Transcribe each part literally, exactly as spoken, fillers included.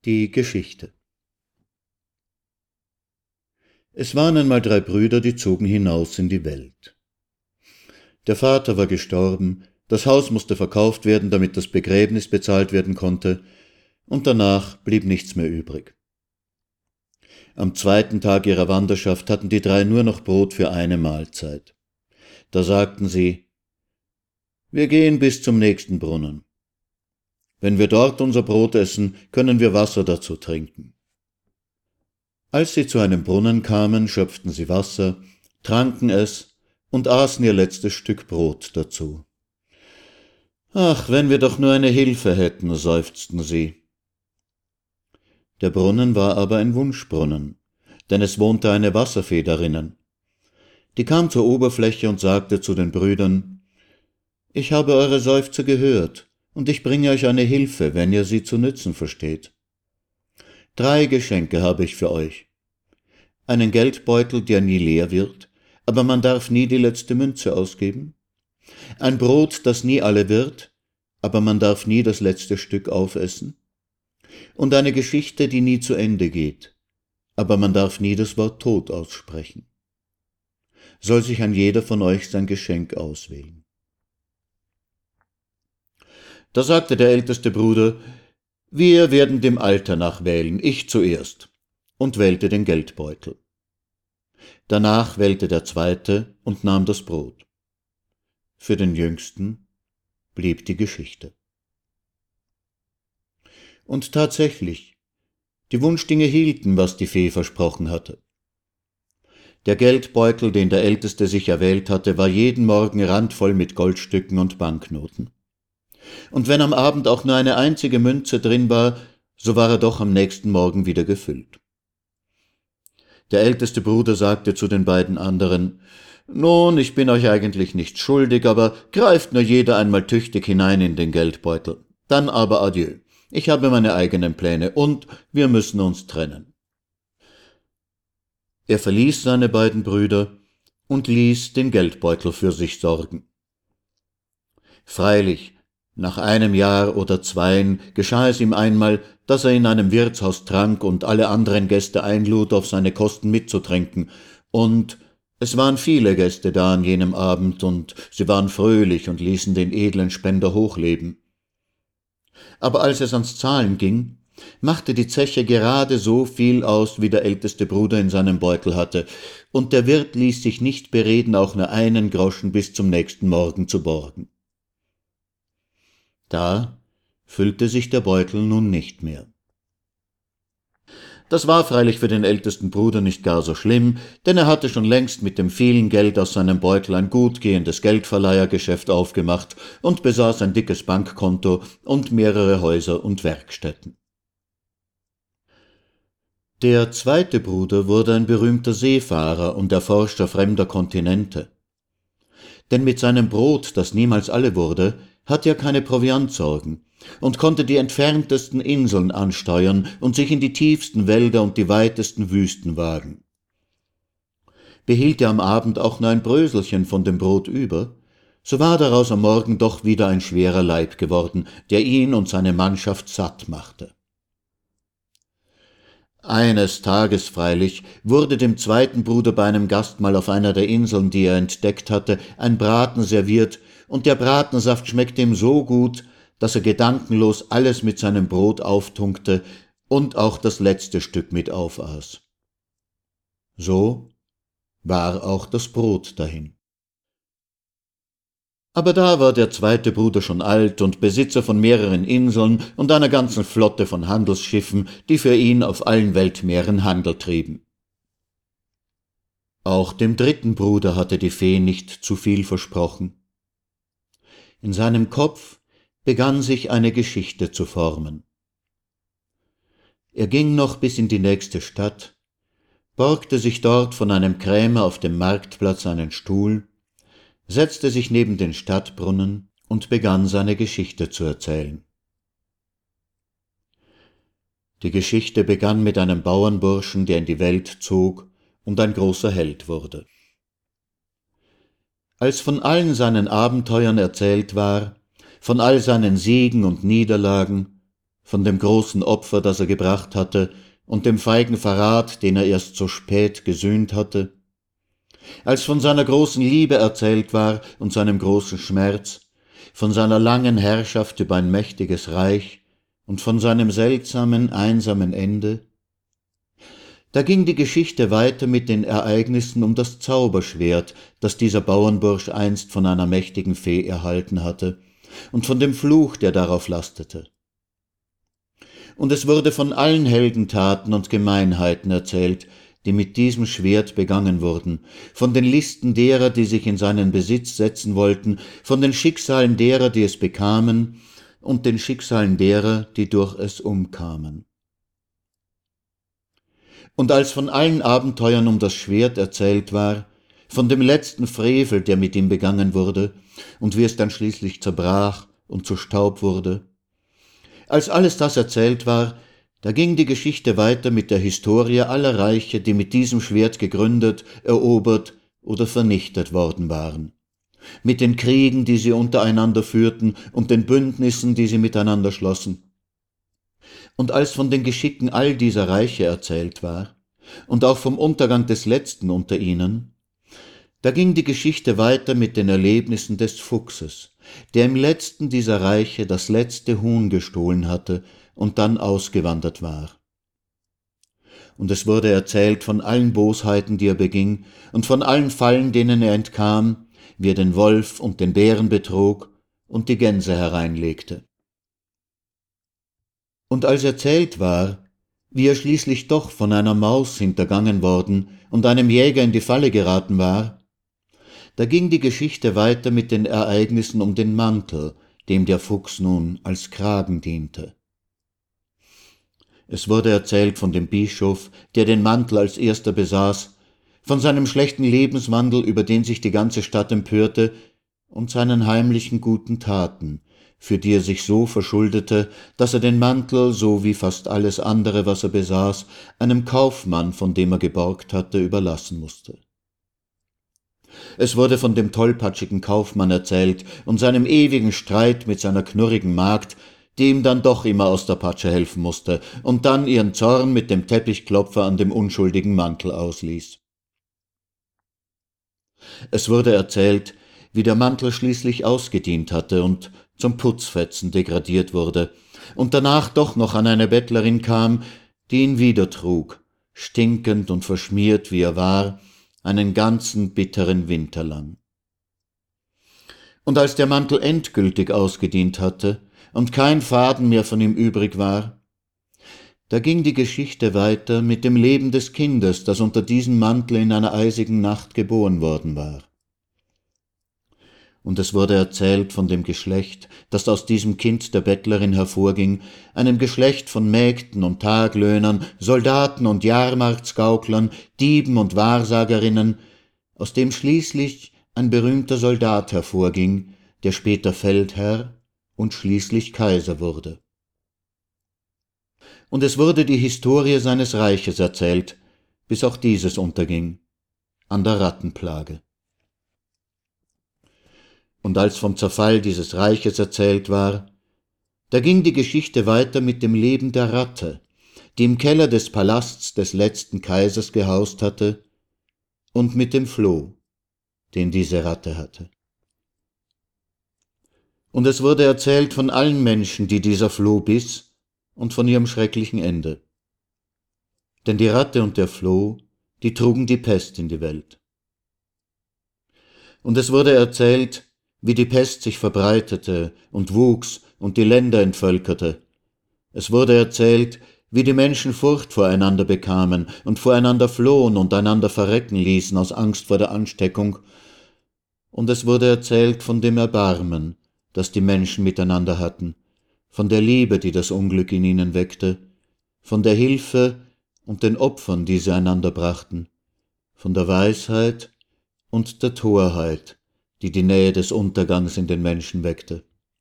Die Geschichte. Es waren einmal drei Brüder, die zogen hinaus in die Welt. Der Vater war gestorben, das Haus musste verkauft werden, damit das Begräbnis bezahlt werden konnte, und danach blieb nichts mehr übrig. Am zweiten Tag ihrer Wanderschaft hatten die drei nur noch Brot für eine Mahlzeit. Da sagten sie: Wir gehen bis zum nächsten Brunnen. Wenn wir dort unser Brot essen, können wir Wasser dazu trinken. Als sie zu einem Brunnen kamen, schöpften sie Wasser, tranken es und aßen ihr letztes Stück Brot dazu. »Ach, wenn wir doch nur eine Hilfe hätten«, seufzten sie. Der Brunnen war aber ein Wunschbrunnen, denn es wohnte eine Wasserfee darinnen. Die kam zur Oberfläche und sagte zu den Brüdern: »Ich habe eure Seufzer gehört, und ich bringe euch eine Hilfe, wenn ihr sie zu nützen versteht. Drei Geschenke habe ich für euch. Einen Geldbeutel, der nie leer wird, aber man darf nie die letzte Münze ausgeben. Ein Brot, das nie alle wird, aber man darf nie das letzte Stück aufessen. Und eine Geschichte, die nie zu Ende geht, aber man darf nie das Wort Tod aussprechen. Soll sich ein jeder von euch sein Geschenk auswählen.« Da sagte der älteste Bruder: »Wir werden dem Alter nach wählen, ich zuerst«, und wählte den Geldbeutel. Danach wählte der zweite und nahm das Brot. Für den Jüngsten blieb die Geschichte. Und tatsächlich, die Wunschdinge hielten, was die Fee versprochen hatte. Der Geldbeutel, den der Älteste sich erwählt hatte, war jeden Morgen randvoll mit Goldstücken und Banknoten. Und wenn am Abend auch nur eine einzige Münze drin war, so war er doch am nächsten Morgen wieder gefüllt. Der älteste Bruder sagte zu den beiden anderen: »Nun, ich bin euch eigentlich nicht schuldig, aber greift nur jeder einmal tüchtig hinein in den Geldbeutel. Dann aber adieu. Ich habe meine eigenen Pläne und wir müssen uns trennen.« Er verließ seine beiden Brüder und ließ den Geldbeutel für sich sorgen. Freilich, nach einem Jahr oder zweien geschah es ihm einmal, dass er in einem Wirtshaus trank und alle anderen Gäste einlud, auf seine Kosten mitzutränken, und es waren viele Gäste da an jenem Abend, und sie waren fröhlich und ließen den edlen Spender hochleben. Aber als es ans Zahlen ging, machte die Zeche gerade so viel aus, wie der älteste Bruder in seinem Beutel hatte, und der Wirt ließ sich nicht bereden, auch nur einen Groschen bis zum nächsten Morgen zu borgen. Da füllte sich der Beutel nun nicht mehr. Das war freilich für den ältesten Bruder nicht gar so schlimm, denn er hatte schon längst mit dem vielen Geld aus seinem Beutel ein gut gehendes Geldverleihergeschäft aufgemacht und besaß ein dickes Bankkonto und mehrere Häuser und Werkstätten. Der zweite Bruder wurde ein berühmter Seefahrer und Erforscher fremder Kontinente. Denn mit seinem Brot, das niemals alle wurde, hatte er keine Proviantsorgen und konnte die entferntesten Inseln ansteuern und sich in die tiefsten Wälder und die weitesten Wüsten wagen. Behielt er am Abend auch nur ein Bröselchen von dem Brot über, so war daraus am Morgen doch wieder ein schwerer Leib geworden, der ihn und seine Mannschaft satt machte. Eines Tages freilich wurde dem zweiten Bruder bei einem Gastmahl auf einer der Inseln, die er entdeckt hatte, ein Braten serviert, und der Bratensaft schmeckte ihm so gut, dass er gedankenlos alles mit seinem Brot auftunkte und auch das letzte Stück mit aufaß. So war auch das Brot dahin. Aber da war der zweite Bruder schon alt und Besitzer von mehreren Inseln und einer ganzen Flotte von Handelsschiffen, die für ihn auf allen Weltmeeren Handel trieben. Auch dem dritten Bruder hatte die Fee nicht zu viel versprochen. In seinem Kopf begann sich eine Geschichte zu formen. Er ging noch bis in die nächste Stadt, borgte sich dort von einem Krämer auf dem Marktplatz einen Stuhl, setzte sich neben den Stadtbrunnen und begann seine Geschichte zu erzählen. Die Geschichte begann mit einem Bauernburschen, der in die Welt zog und ein großer Held wurde. Als von allen seinen Abenteuern erzählt war, von all seinen Siegen und Niederlagen, von dem großen Opfer, das er gebracht hatte, und dem feigen Verrat, den er erst so spät gesühnt hatte, als von seiner großen Liebe erzählt war und seinem großen Schmerz, von seiner langen Herrschaft über ein mächtiges Reich und von seinem seltsamen, einsamen Ende. Da ging die Geschichte weiter mit den Ereignissen um das Zauberschwert, das dieser Bauernbursch einst von einer mächtigen Fee erhalten hatte, und von dem Fluch, der darauf lastete. Und es wurde von allen Heldentaten und Gemeinheiten erzählt, die mit diesem Schwert begangen wurden, von den Listen derer, die sich in seinen Besitz setzen wollten, von den Schicksalen derer, die es bekamen, und den Schicksalen derer, die durch es umkamen. Und als von allen Abenteuern um das Schwert erzählt war, von dem letzten Frevel, der mit ihm begangen wurde, und wie es dann schließlich zerbrach und zu Staub wurde, als alles das erzählt war, da ging die Geschichte weiter mit der Historie aller Reiche, die mit diesem Schwert gegründet, erobert oder vernichtet worden waren, mit den Kriegen, die sie untereinander führten und den Bündnissen, die sie miteinander schlossen. Und als von den Geschicken all dieser Reiche erzählt war, und auch vom Untergang des letzten unter ihnen, da ging die Geschichte weiter mit den Erlebnissen des Fuchses, der im letzten dieser Reiche das letzte Huhn gestohlen hatte und dann ausgewandert war. Und es wurde erzählt von allen Bosheiten, die er beging, und von allen Fallen, denen er entkam, wie er den Wolf und den Bären betrog und die Gänse hereinlegte. Und als erzählt war, wie er schließlich doch von einer Maus hintergangen worden und einem Jäger in die Falle geraten war, da ging die Geschichte weiter mit den Ereignissen um den Mantel, dem der Fuchs nun als Kragen diente. Es wurde erzählt von dem Bischof, der den Mantel als erster besaß, von seinem schlechten Lebenswandel, über den sich die ganze Stadt empörte, und seinen heimlichen guten Taten, für die er sich so verschuldete, dass er den Mantel, so wie fast alles andere, was er besaß, einem Kaufmann, von dem er geborgt hatte, überlassen musste. Es wurde von dem tollpatschigen Kaufmann erzählt und seinem ewigen Streit mit seiner knurrigen Magd, die ihm dann doch immer aus der Patsche helfen musste und dann ihren Zorn mit dem Teppichklopfer an dem unschuldigen Mantel ausließ. Es wurde erzählt, wie der Mantel schließlich ausgedient hatte und zum Putzfetzen degradiert wurde und danach doch noch an eine Bettlerin kam, die ihn wieder trug, stinkend und verschmiert wie er war, einen ganzen bitteren Winter lang. Und als der Mantel endgültig ausgedient hatte und kein Faden mehr von ihm übrig war, da ging die Geschichte weiter mit dem Leben des Kindes, das unter diesem Mantel in einer eisigen Nacht geboren worden war. Und es wurde erzählt von dem Geschlecht, das aus diesem Kind der Bettlerin hervorging, einem Geschlecht von Mägden und Taglöhnern, Soldaten und Jahrmarktsgauklern, Dieben und Wahrsagerinnen, aus dem schließlich ein berühmter Soldat hervorging, der später Feldherr und schließlich Kaiser wurde. Und es wurde die Historie seines Reiches erzählt, bis auch dieses unterging, an der Rattenplage. Und als vom Zerfall dieses Reiches erzählt war, da ging die Geschichte weiter mit dem Leben der Ratte, die im Keller des Palasts des letzten Kaisers gehaust hatte, und mit dem Floh, den diese Ratte hatte. Und es wurde erzählt von allen Menschen, die dieser Floh biss, und von ihrem schrecklichen Ende. Denn die Ratte und der Floh, die trugen die Pest in die Welt. Und es wurde erzählt, wie die Pest sich verbreitete und wuchs und die Länder entvölkerte. Es wurde erzählt, wie die Menschen Furcht voreinander bekamen und voreinander flohen und einander verrecken ließen aus Angst vor der Ansteckung. Und es wurde erzählt von dem Erbarmen, das die Menschen miteinander hatten, von der Liebe, die das Unglück in ihnen weckte, von der Hilfe und den Opfern, die sie einander brachten, von der Weisheit und der Torheit, die die Nähe des Untergangs in den Menschen weckte.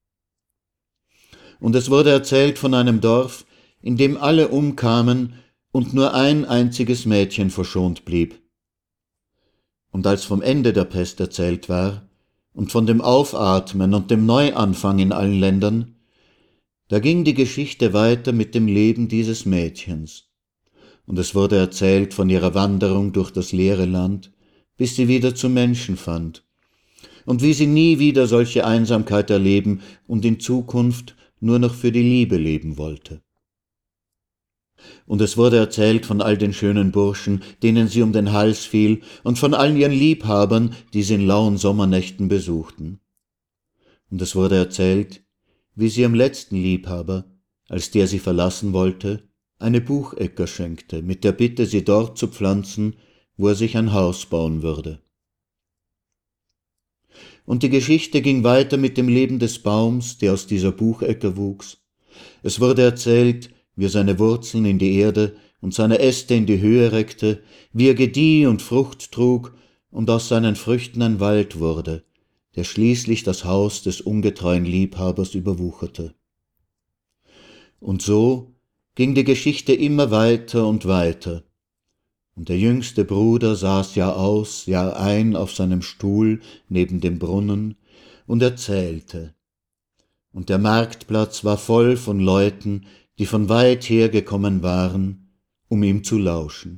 Und es wurde erzählt von einem Dorf, in dem alle umkamen und nur ein einziges Mädchen verschont blieb. Und als vom Ende der Pest erzählt war und von dem Aufatmen und dem Neuanfang in allen Ländern, Da ging die Geschichte weiter mit dem Leben dieses Mädchens, und es wurde erzählt von ihrer Wanderung durch das leere Land, bis sie wieder zu Menschen fand, und wie sie nie wieder solche Einsamkeit erleben und in Zukunft nur noch für die Liebe leben wollte. Und es wurde erzählt von all den schönen Burschen, denen sie um den Hals fiel, und von allen ihren Liebhabern, die sie in lauen Sommernächten besuchten. Und es wurde erzählt, wie sie ihrem letzten Liebhaber, als der sie verlassen wollte, eine Buchecker schenkte, mit der Bitte, sie dort zu pflanzen, wo er sich ein Haus bauen würde. Und die Geschichte ging weiter mit dem Leben des Baums, der aus dieser Buchecke wuchs. Es wurde erzählt, wie er seine Wurzeln in die Erde und seine Äste in die Höhe reckte, wie er gedieh und Frucht trug und aus seinen Früchten ein Wald wurde, der schließlich das Haus des ungetreuen Liebhabers überwucherte. Und so ging die Geschichte immer weiter und weiter, und der jüngste Bruder saß Jahr aus, Jahr ein auf seinem Stuhl neben dem Brunnen und erzählte, und der Marktplatz war voll von Leuten, die von weit her gekommen waren, um ihm zu lauschen.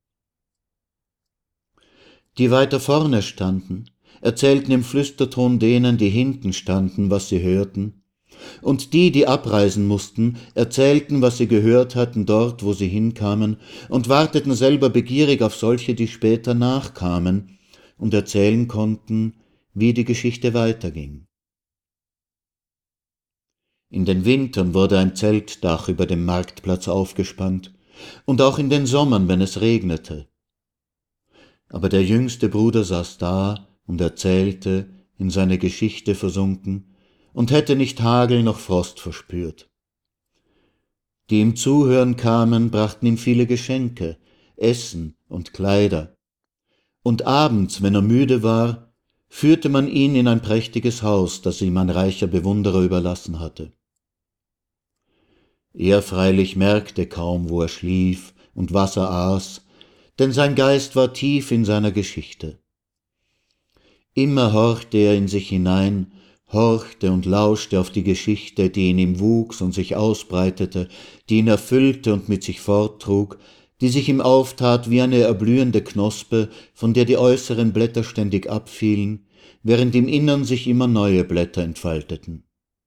Die weiter vorne standen, erzählten im Flüsterton denen, die hinten standen, was sie hörten, und die, die abreisen mussten, erzählten, was sie gehört hatten dort, wo sie hinkamen, und warteten selber begierig auf solche, die später nachkamen und erzählen konnten, wie die Geschichte weiterging. In den Wintern wurde ein Zeltdach über dem Marktplatz aufgespannt, und auch in den Sommern, wenn es regnete. Aber der jüngste Bruder saß da und erzählte, in seine Geschichte versunken, und hätte nicht Hagel noch Frost verspürt. Die ihm zuhören kamen, brachten ihm viele Geschenke, Essen und Kleider. Und abends, wenn er müde war, führte man ihn in ein prächtiges Haus, das ihm ein reicher Bewunderer überlassen hatte. Er freilich merkte kaum, wo er schlief und was er aß, denn sein Geist war tief in seiner Geschichte. Immer horchte er in sich hinein, horchte und lauschte auf die Geschichte, die in ihm wuchs und sich ausbreitete, die ihn erfüllte und mit sich forttrug, die sich ihm auftat wie eine erblühende Knospe, von der die äußeren Blätter ständig abfielen, während im Innern sich immer neue Blätter entfalteten.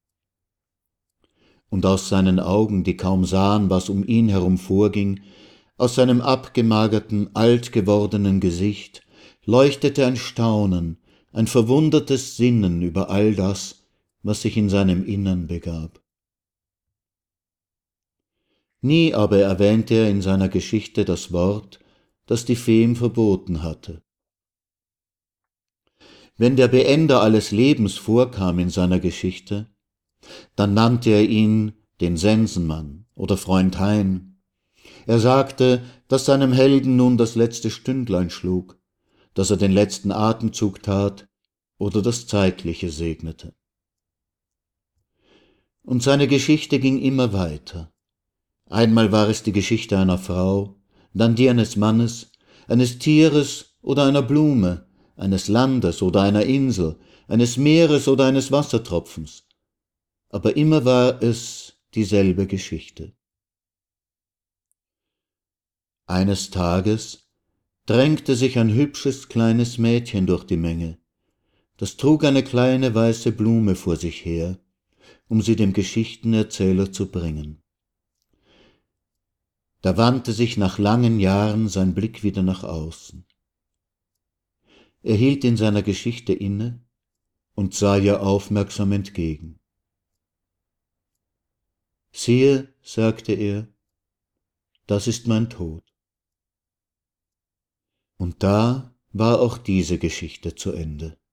Und aus seinen Augen, die kaum sahen, was um ihn herum vorging, aus seinem abgemagerten, alt gewordenen Gesicht, leuchtete ein Staunen, ein verwundertes Sinnen über all das, was sich in seinem Innern begab. Nie aber erwähnte er in seiner Geschichte das Wort, das die Fee ihm verboten hatte. Wenn der Beender alles Lebens vorkam in seiner Geschichte, dann nannte er ihn den Sensenmann oder Freund Hein. Er sagte, dass seinem Helden nun das letzte Stündlein schlug, dass er den letzten Atemzug tat oder das Zeitliche segnete. Und seine Geschichte ging immer weiter. Einmal war es die Geschichte einer Frau, dann die eines Mannes, eines Tieres oder einer Blume, eines Landes oder einer Insel, eines Meeres oder eines Wassertropfens. Aber immer war es dieselbe Geschichte. Eines Tages drängte sich ein hübsches kleines Mädchen durch die Menge. Das trug eine kleine weiße Blume vor sich her, um sie dem Geschichtenerzähler zu bringen. Da wandte sich nach langen Jahren sein Blick wieder nach außen. Er hielt in seiner Geschichte inne und sah ihr aufmerksam entgegen. »Siehe«, sagte er, »das ist mein Tod.« Und da war auch diese Geschichte zu Ende.